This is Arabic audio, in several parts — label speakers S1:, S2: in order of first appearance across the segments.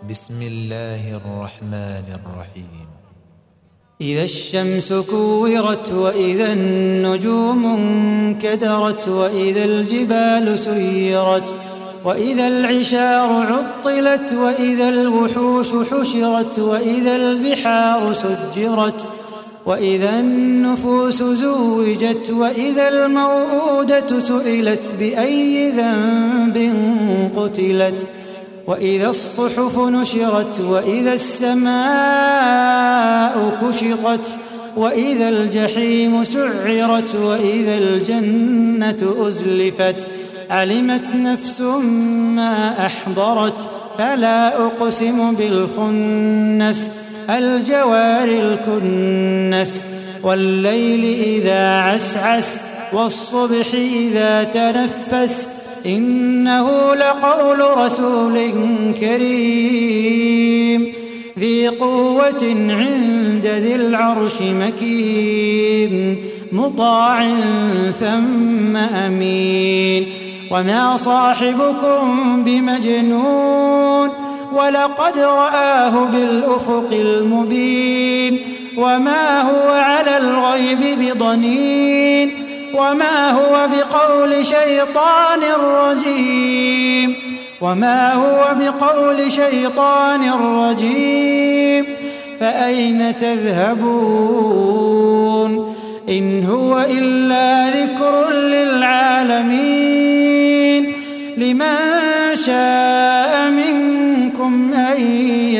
S1: بسم الله الرحمن الرحيم.
S2: إذا الشمس كورت وإذا النجوم انكدرت وإذا الجبال سيرت وإذا العشار عطلت وإذا الوحوش حشرت وإذا البحار سجرت وإذا النفوس زوجت وإذا الموءودة سئلت بأي ذنب قتلت وإذا الصحف نشرت وإذا السماء كشطت وإذا الجحيم سعرت وإذا الجنة أزلفت علمت نفس ما أحضرت فلا أقسم بالخنس الجوار الكنس والليل إذا عسعس والصبح إذا تنفس إنه لقول رسول كريم ذي قوة عند ذي العرش مكين مطاع ثم أمين وما صاحبكم بمجنون ولقد رآه بالأفق المبين وما هو على الغيب بضنين وما هو بقول شيطان رجيم فأين تذهبون إن هو إلا ذكر للعالمين لمن شاء منكم أن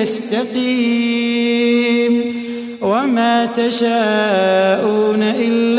S2: يستقيم وما تشاءون إلا